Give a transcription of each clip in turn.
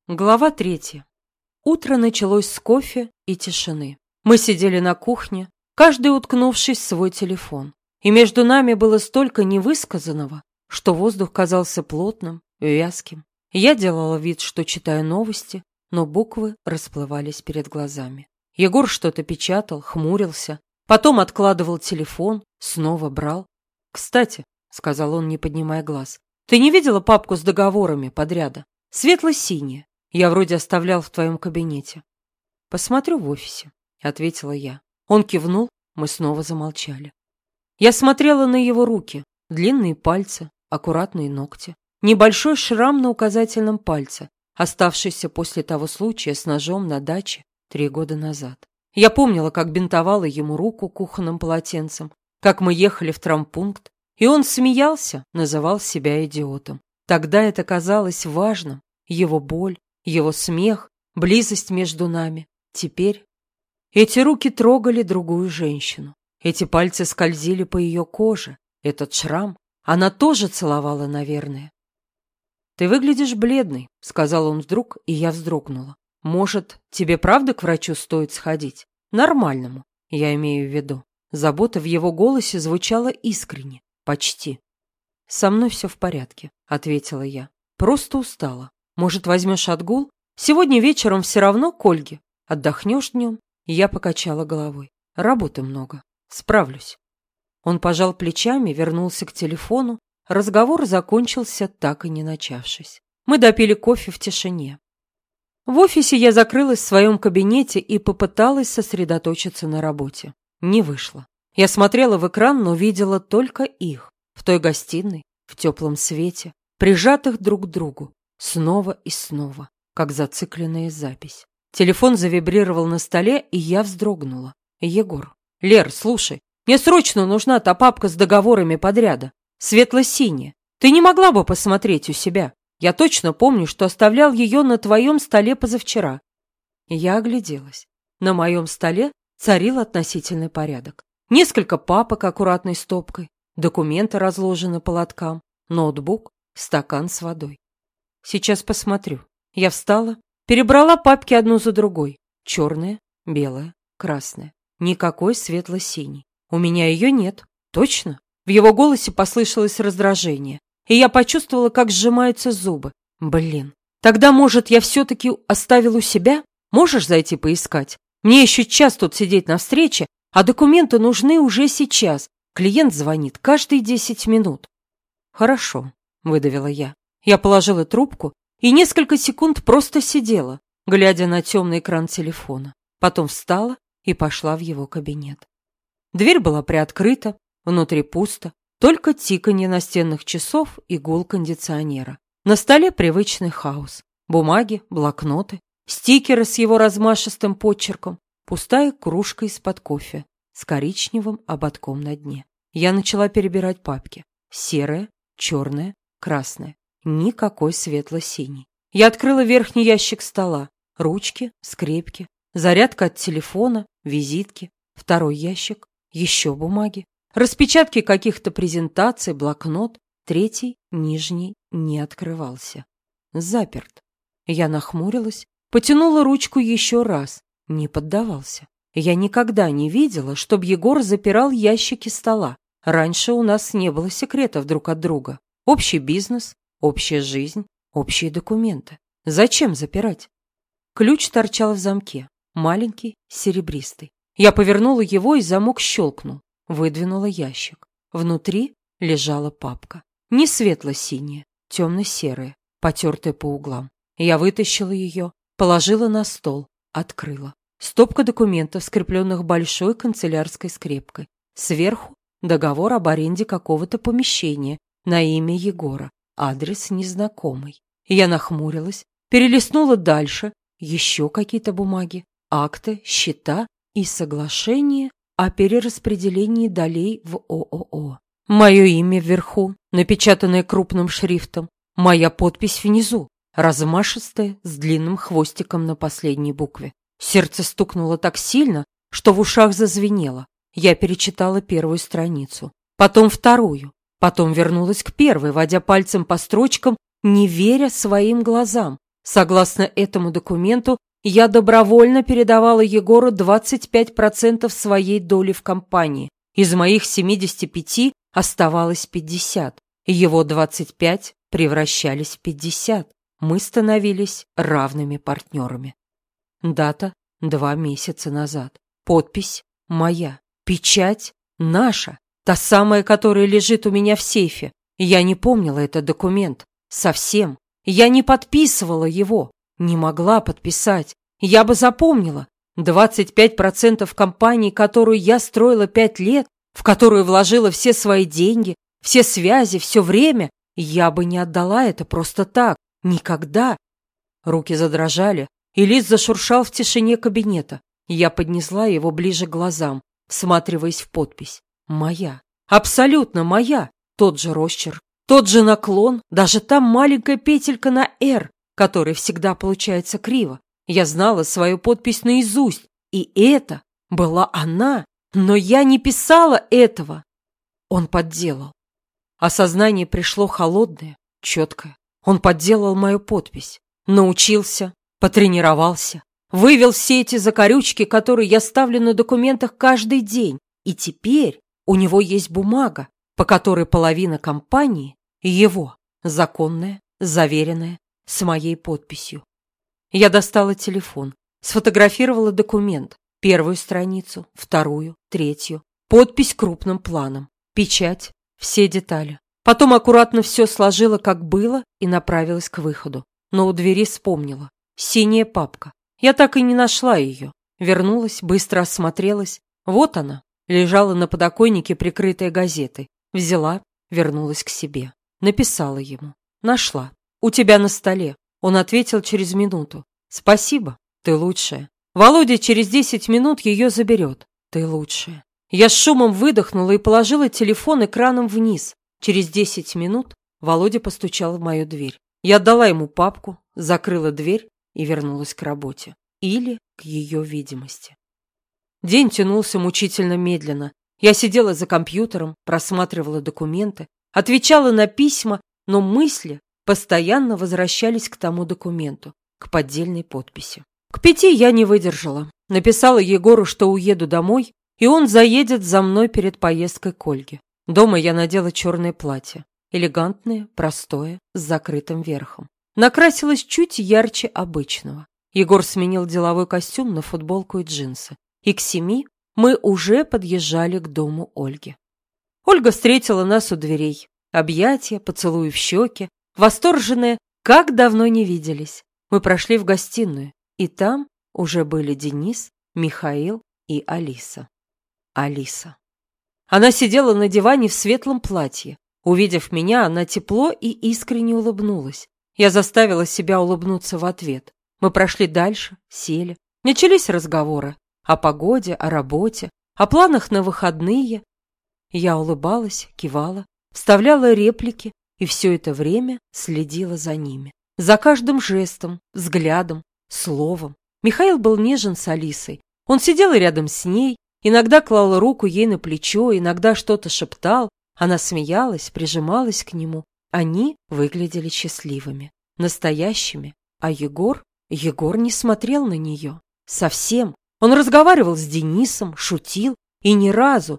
Глава 3. Утро началось с кофе и тишины. Мы сидели на кухне, каждый уткнувшись в свой телефон. И между нами было столько невысказанного, что воздух казался плотным, вязким. Я делала вид, что читаю новости, но буквы расплывались перед глазами. Егор что-то печатал, хмурился, потом откладывал телефон, снова брал. «Кстати», — сказал он, не поднимая глаз, — «ты не видела папку с договорами подряда? Светло-синяя. Я вроде оставлял в твоем кабинете». «Посмотрю в офисе», — ответила я. Он кивнул, мы снова замолчали. Я смотрела на его руки, длинные пальцы, аккуратные ногти, небольшой шрам на указательном пальце, оставшийся после того случая с ножом на даче 3 года назад. Я помнила, как бинтовала ему руку кухонным полотенцем, как мы ехали в травмпункт, и он смеялся, называл себя идиотом. Тогда это казалось важным, его боль, его смех, близость между нами. Теперь эти руки трогали другую женщину. Эти пальцы скользили по ее коже. Этот шрам она тоже целовала, наверное. «Ты выглядишь бледной», — сказал он вдруг, и я вздрогнула. «Может, тебе правда к врачу стоит сходить? Нормальному, я имею в виду». Забота в его голосе звучала искренне, почти. «Со мной все в порядке», — ответила я. «Просто устала. Может, возьмешь отгул? Сегодня вечером все равно к Ольге. Отдохнешь днем?» Я покачала головой. «Работы много. Справлюсь». Он пожал плечами, вернулся к телефону. Разговор закончился, так и не начавшись. Мы допили кофе в тишине. В офисе я закрылась в своем кабинете и попыталась сосредоточиться на работе. Не вышло. Я смотрела в экран, но видела только их. В той гостиной, в теплом свете, прижатых друг к другу. Снова и снова, как зацикленная запись. Телефон завибрировал на столе, и я вздрогнула. Егор. «Лер, слушай, мне срочно нужна та папка с договорами подряда. Светло-синяя. Ты не могла бы посмотреть у себя? Я точно помню, что оставлял ее на твоем столе позавчера». Я огляделась. На моем столе царил относительный порядок. Несколько папок аккуратной стопкой, документы разложены по лоткам, ноутбук, стакан с водой. «Сейчас посмотрю». Я встала, перебрала папки одну за другой. Черная, белая, красная. Никакой светло-синей. У меня ее нет. Точно? В его голосе послышалось раздражение, и я почувствовала, как сжимаются зубы. Блин. Тогда, может, я все-таки оставил у себя? Можешь зайти поискать? Мне еще час тут сидеть на встрече, а документы нужны уже сейчас. Клиент звонит каждые 10 минут. «Хорошо», — выдавила я. Я положила трубку и несколько секунд просто сидела, глядя на темный экран телефона. Потом встала и пошла в его кабинет. Дверь была приоткрыта, внутри пусто, только тиканье настенных часов и гул кондиционера. На столе привычный хаос. Бумаги, блокноты, стикеры с его размашистым почерком, пустая кружка из-под кофе с коричневым ободком на дне. Я начала перебирать папки. Серая, черная, красная. Никакой светло-синий. Я открыла верхний ящик стола. Ручки, скрепки, зарядка от телефона, визитки. Второй ящик, еще бумаги. Распечатки каких-то презентаций, блокнот. Третий, нижний, не открывался. Заперт. Я нахмурилась, потянула ручку еще раз. Не поддавался. Я никогда не видела, чтобы Егор запирал ящики стола. Раньше у нас не было секретов друг от друга. Общий бизнес, общая жизнь, общие документы. Зачем запирать? Ключ торчал в замке, маленький, серебристый. Я повернула его, и замок щелкнул. Выдвинула ящик. Внутри лежала папка. Не светло-синяя, темно-серая, потертая по углам. Я вытащила ее, положила на стол, открыла. Стопка документов, скрепленных большой канцелярской скрепкой. Сверху договор об аренде какого-то помещения на имя Егора. Адрес незнакомый. Я нахмурилась, перелистнула дальше. Еще какие-то бумаги, акты, счета и соглашение о перераспределении долей в ООО. Мое имя вверху, напечатанное крупным шрифтом. Моя подпись внизу, размашистая, с длинным хвостиком на последней букве. Сердце стукнуло так сильно, что в ушах зазвенело. Я перечитала первую страницу, потом вторую, потом вернулась к первой, водя пальцем по строчкам, не веря своим глазам. Согласно этому документу, я добровольно передавала Егору 25% своей доли в компании. Из моих 75 оставалось 50. Его 25 превращались в 50. Мы становились равными партнерами. Дата 2 месяца назад. Подпись моя. Печать наша. Та самая, которая лежит у меня в сейфе. Я не помнила этот документ. Совсем. Я не подписывала его. Не могла подписать. Я бы запомнила. 25% компании, которую я строила 5 лет, в которую вложила все свои деньги, все связи, все время, я бы не отдала это просто так. Никогда. Руки задрожали, и лист зашуршал в тишине кабинета. Я поднесла его ближе к глазам, всматриваясь в подпись. Моя. Абсолютно моя. Тот же росчерк, тот же наклон, даже та маленькая петелька на «Р», которая всегда получается криво. Я знала свою подпись наизусть, и это была она, но я не писала этого. Он подделал. Осознание пришло холодное, четкое. Он подделал мою подпись. Научился, потренировался, вывел все эти закорючки, которые я ставлю на документах каждый день. И теперь у него есть бумага, по которой половина компании его, законная, заверенная, с моей подписью. Я достала телефон, сфотографировала документ, первую страницу, вторую, третью, подпись крупным планом, печать, все детали. Потом аккуратно все сложила, как было, и направилась к выходу. Но у двери вспомнила. Синяя папка. Я так и не нашла ее. Вернулась, быстро осмотрелась. Вот она, лежала на подоконнике, прикрытая газетой. Взяла, вернулась к себе. Написала ему. Нашла. У тебя на столе. Он ответил через минуту. Спасибо, ты лучшая. Володя через 10 минут ее заберет. Ты лучшая. Я с шумом выдохнула и положила телефон экраном вниз. Через 10 минут Володя постучал в мою дверь. Я отдала ему папку, закрыла дверь и вернулась к работе. Или к ее видимости. День тянулся мучительно медленно. Я сидела за компьютером, просматривала документы, отвечала на письма, но мысли постоянно возвращались к тому документу, к поддельной подписи. К 5 я не выдержала. Написала Егору, что уеду домой, и он заедет за мной перед поездкой к Ольге. Дома я надела черное платье. Элегантное, простое, с закрытым верхом. Накрасилась чуть ярче обычного. Егор сменил деловой костюм на футболку и джинсы. И к 7 мы уже подъезжали к дому Ольги. Ольга встретила нас у дверей. Объятия, поцелуи в щеки, восторженные, как давно не виделись. Мы прошли в гостиную, и там уже были Денис, Михаил и Алиса. Алиса. Она сидела на диване в светлом платье. Увидев меня, она тепло и искренне улыбнулась. Я заставила себя улыбнуться в ответ. Мы прошли дальше, сели. Начались разговоры о погоде, о работе, о планах на выходные. Я улыбалась, кивала, вставляла реплики и все это время следила за ними. За каждым жестом, взглядом, словом. Михаил был нежен с Алисой. Он сидел рядом с ней, иногда клал руку ей на плечо, иногда что-то шептал. Она смеялась, прижималась к нему. Они выглядели счастливыми, настоящими. А Егор не смотрел на нее. Совсем. Он разговаривал с Денисом, шутил и ни разу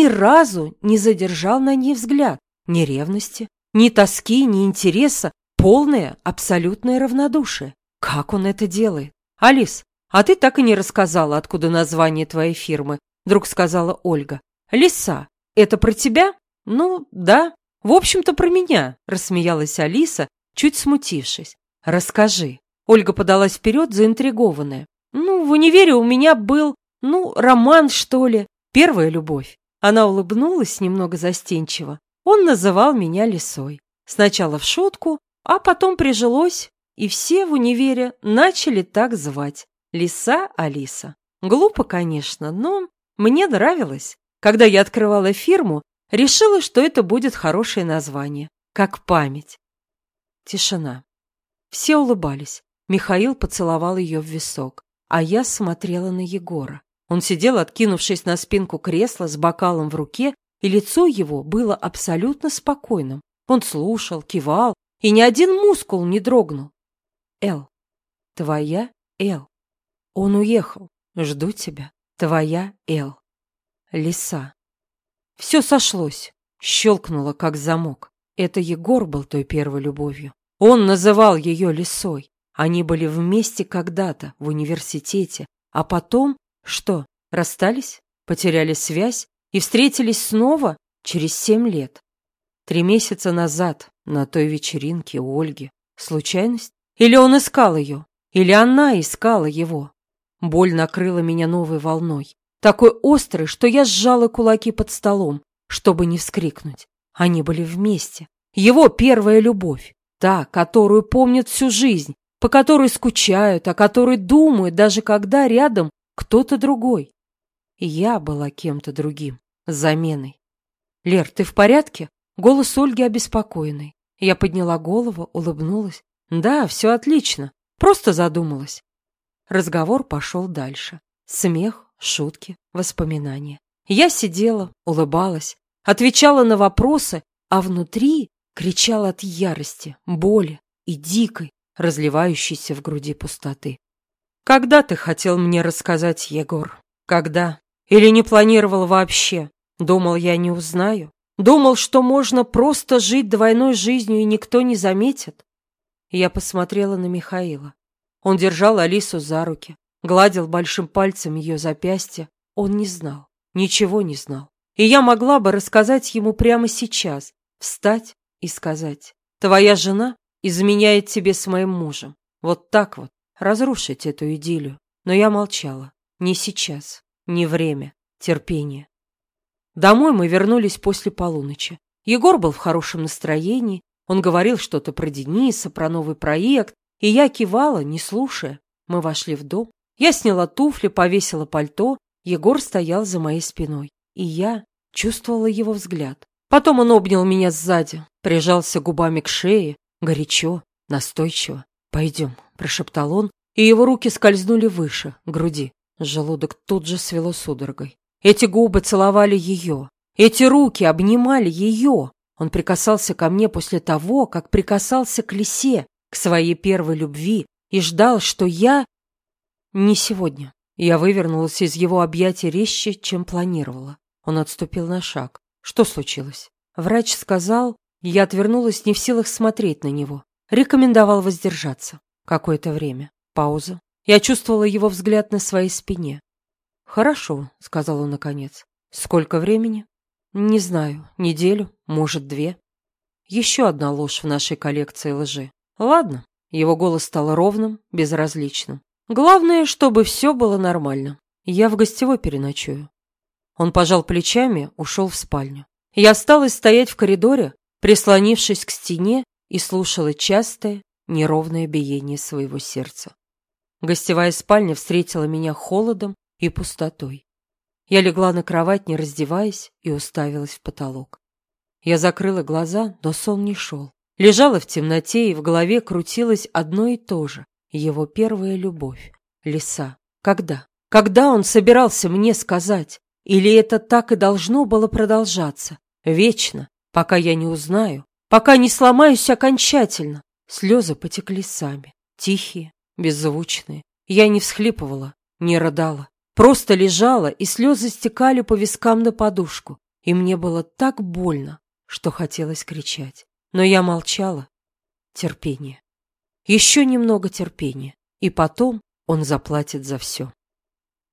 не задержал на ней взгляд. Ни ревности, ни тоски, ни интереса. Полное, абсолютное равнодушие. Как он это делает? Алис, а ты так и не рассказала, откуда название твоей фирмы, вдруг сказала Ольга. Лиса, это про тебя? Ну, да. В общем-то, про меня, рассмеялась Алиса, чуть смутившись. Расскажи. Ольга подалась вперед, заинтригованная. Ну, в универе у меня был, роман, что ли. Первая любовь. Она улыбнулась немного застенчиво. Он называл меня Лисой. Сначала в шутку, а потом прижилось, и все в универе начали так звать. Лиса Алиса. Глупо, конечно, но мне нравилось. Когда я открывала фирму, решила, что это будет хорошее название, как память. Тишина. Все улыбались. Михаил поцеловал ее в висок, а я смотрела на Егора. Он сидел, откинувшись на спинку кресла с бокалом в руке, и лицо его было абсолютно спокойным. Он слушал, кивал, и ни один мускул не дрогнул. «Эл, твоя Эл. Он уехал. Жду тебя. Твоя Эл. Лиса. Все сошлось. Щелкнуло, как замок. Это Егор был той первой любовью. Он называл ее Лисой. Они были вместе когда-то в университете. А потом, что, расстались? Потеряли связь и встретились снова через 7 лет. 3 месяца назад, на той вечеринке у Ольги. Случайность? Или он искал ее? Или она искала его? Боль накрыла меня новой волной. Такой острой, что я сжала кулаки под столом, чтобы не вскрикнуть. Они были вместе. Его первая любовь. Та, которую помнят всю жизнь, по которой скучают, о которой думают, даже когда рядом кто-то другой. И я была кем-то другим, заменой. «Лер, ты в порядке?» Голос Ольги обеспокоенный. Я подняла голову, улыбнулась. «Да, все отлично. Просто задумалась». Разговор пошел дальше. Смех, шутки, воспоминания. Я сидела, улыбалась, отвечала на вопросы, а внутри кричала от ярости, боли и дикой, разливающейся в груди пустоты. «Когда ты хотел мне рассказать, Егор? Когда? Или не планировал вообще? Думал, я не узнаю? Думал, что можно просто жить двойной жизнью и никто не заметит?» Я посмотрела на Михаила. Он держал Алису за руки, гладил большим пальцем ее запястье. Он не знал, ничего не знал. И я могла бы рассказать ему прямо сейчас, встать и сказать: «Твоя жена изменяет тебе с моим мужем». Вот так вот, разрушить эту идиллию. Но я молчала. Не сейчас, не время, терпение. Домой мы вернулись после полуночи. Егор был в хорошем настроении. Он говорил что-то про Дениса, про новый проект. И я кивала, не слушая. Мы вошли в дом. Я сняла туфли, повесила пальто. Егор стоял за моей спиной. И я чувствовала его взгляд. Потом он обнял меня сзади, прижался губами к шее. Горячо, настойчиво. «Пойдем», – прошептал он. И его руки скользнули выше, к груди. Желудок тут же свело судорогой. Эти губы целовали ее. Эти руки обнимали ее. Он прикасался ко мне после того, как прикасался к Лисе, к своей первой любви, и ждал, что я... Не сегодня. Я вывернулась из его объятий резче, чем планировала. Он отступил на шаг. Что случилось? Врач сказал... Я отвернулась, не в силах смотреть на него. Рекомендовал воздержаться. Какое-то время. Пауза. Я чувствовала его взгляд на своей спине. «Хорошо», — сказал он наконец. «Сколько времени?» «Не знаю. Неделю, может, 2. Еще одна ложь в нашей коллекции лжи. Ладно». Его голос стал ровным, безразличным. «Главное, чтобы все было нормально. Я в гостевой переночую». Он пожал плечами, ушел в спальню. Я осталась стоять в коридоре, прислонившись к стене, и слушала частое, неровное биение своего сердца. Гостевая спальня встретила меня холодом и пустотой. Я легла на кровать, не раздеваясь, и уставилась в потолок. Я закрыла глаза, но сон не шел. Лежала в темноте, и в голове крутилось одно и то же. Его первая любовь. Лиса. Когда? Когда он собирался мне сказать? Или это так и должно было продолжаться? Вечно, пока я не узнаю, пока не сломаюсь окончательно. Слезы потекли сами. Тихие, беззвучные. Я не всхлипывала, не рыдала. Просто лежала, и слезы стекали по вискам на подушку. И мне было так больно, что хотелось кричать. Но я молчала. Терпение. Еще немного терпения. И потом он заплатит за все.